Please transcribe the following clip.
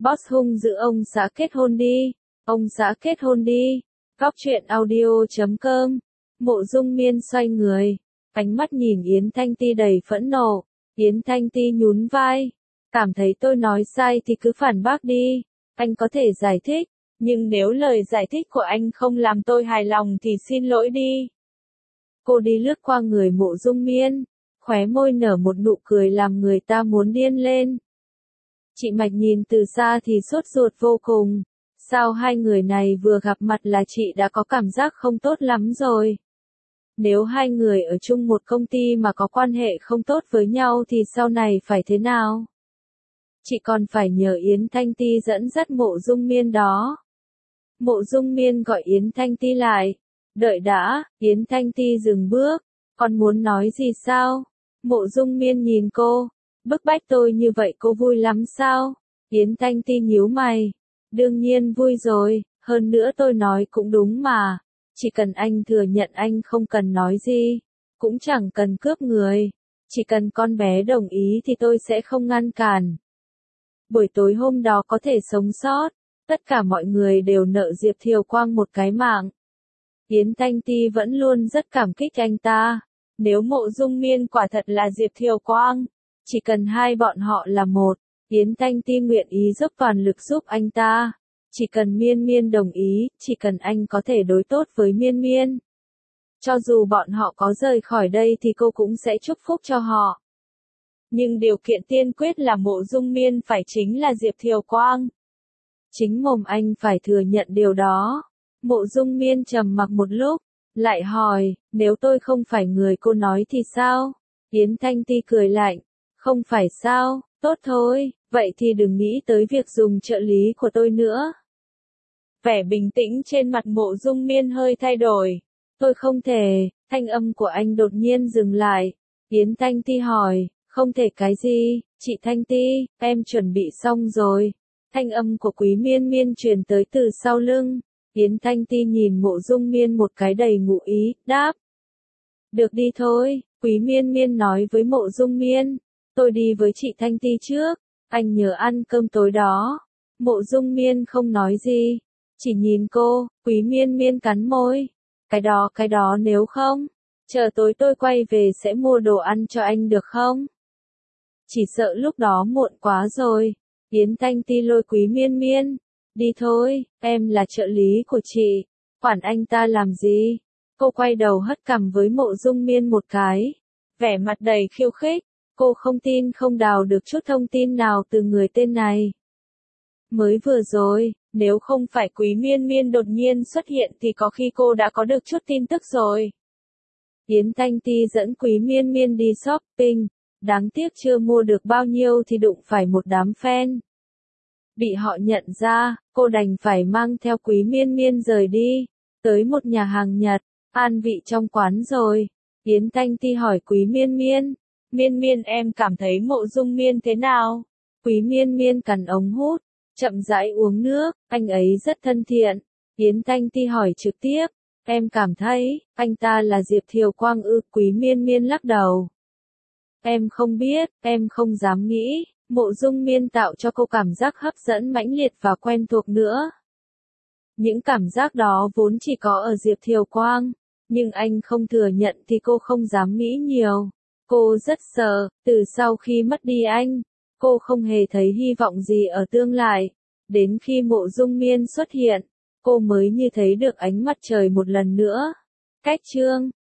Boss hung dữ ông xã kết hôn đi. Ông xã kết hôn đi. Góc truyện audio.com. Mộ Dung Miên xoay người. Ánh mắt nhìn Yến Thanh Ti đầy phẫn nộ. Yến Thanh Ti nhún vai. Cảm thấy tôi nói sai thì cứ phản bác đi. Anh có thể giải thích. Nhưng nếu lời giải thích của anh không làm tôi hài lòng thì xin lỗi đi. Cô đi lướt qua người Mộ Dung Miên. Khóe môi nở một nụ cười làm người ta muốn điên lên. Chị Mạch nhìn từ xa thì sốt ruột vô cùng. Sao hai người này vừa gặp mặt là chị đã có cảm giác không tốt lắm rồi. Nếu hai người ở chung một công ty mà có quan hệ không tốt với nhau thì sau này phải thế nào? Chị còn phải nhờ Yến Thanh Ti dẫn dắt Mộ Dung Miên đó. Mộ Dung Miên gọi Yến Thanh Ti lại. Đợi đã, Yến Thanh Ti dừng bước. Con muốn nói gì sao? Mộ Dung Miên nhìn cô. Bức bách tôi như vậy cô vui lắm sao? Yến Thanh Ti nhíu mày. Đương nhiên vui rồi, hơn nữa tôi nói cũng đúng mà. Chỉ cần anh thừa nhận anh không cần nói gì. Cũng chẳng cần cướp người. Chỉ cần con bé đồng ý thì tôi sẽ không ngăn cản. Buổi tối hôm đó có thể sống sót. Tất cả mọi người đều nợ Diệp Thiều Quang một cái mạng. Yến Thanh Ti vẫn luôn rất cảm kích anh ta. Nếu Mộ Dung Miên quả thật là Diệp Thiều Quang, chỉ cần hai bọn họ là một, Yến Thanh Ti nguyện ý dốc toàn lực giúp anh ta. Chỉ cần Miên Miên đồng ý, chỉ cần anh có thể đối tốt với Miên Miên. Cho dù bọn họ có rời khỏi đây thì cô cũng sẽ chúc phúc cho họ. Nhưng điều kiện tiên quyết là Mộ Dung Miên phải chính là Diệp Thiều Quang. Chính mồm anh phải thừa nhận điều đó. Mộ Dung Miên trầm mặc một lúc, lại hỏi, nếu tôi không phải người cô nói thì sao? Yến Thanh Ti cười lạnh, không phải sao, tốt thôi, vậy thì đừng nghĩ tới việc dùng trợ lý của tôi nữa. Vẻ bình tĩnh trên mặt Mộ Dung Miên hơi thay đổi. Tôi không thể, thanh âm của anh đột nhiên dừng lại. Yến Thanh Ti hỏi, không thể cái gì, chị Thanh Ti, em chuẩn bị xong rồi. Thanh âm của Quý Miên Miên truyền tới từ sau lưng. Yến Thanh Ti nhìn Mộ Dung Miên một cái đầy ngụ ý, đáp. Được đi thôi, Quý Miên Miên nói với Mộ Dung Miên. Tôi đi với chị Thanh Ti trước, anh nhớ ăn cơm tối đó. Mộ Dung Miên không nói gì, chỉ nhìn cô. Quý Miên Miên cắn môi. Cái đó nếu không, chờ tối tôi quay về sẽ mua đồ ăn cho anh được không? Chỉ sợ lúc đó muộn quá rồi. Yến Thanh Ti lôi Quý Miên Miên. Đi thôi, em là trợ lý của chị. Quản anh ta làm gì? Cô quay đầu hất cằm với Mộ Dung Miên một cái. Vẻ mặt đầy khiêu khích. Cô không tin không đào được chút thông tin nào từ người tên này. Mới vừa rồi, nếu không phải Quý Miên Miên đột nhiên xuất hiện thì có khi cô đã có được chút tin tức rồi. Yến Thanh Ti dẫn Quý Miên Miên đi shopping. Đáng tiếc chưa mua được bao nhiêu thì đụng phải một đám fan. Bị họ nhận ra, cô đành phải mang theo Quý Miên Miên rời đi. Tới một nhà hàng Nhật, an vị trong quán rồi. Yến Thanh Ti hỏi Quý Miên Miên. Miên Miên em cảm thấy Mộ Dung Miên thế nào? Quý Miên Miên cắn ống hút, chậm rãi uống nước, anh ấy rất thân thiện. Yến Thanh Ti hỏi trực tiếp. Em cảm thấy, anh ta là Diệp Thiều Quang ư? Quý Miên Miên lắc đầu. Em không biết, em không dám nghĩ. Mộ Dung Miên tạo cho cô cảm giác hấp dẫn mãnh liệt và quen thuộc nữa. Những cảm giác đó vốn chỉ có ở Diệp Thiều Quang, nhưng anh không thừa nhận thì cô không dám nghĩ nhiều. Cô rất sợ, từ sau khi mất đi anh, cô không hề thấy hy vọng gì ở tương lai. Đến khi Mộ Dung Miên xuất hiện, cô mới như thấy được ánh mặt trời một lần nữa. Cách chương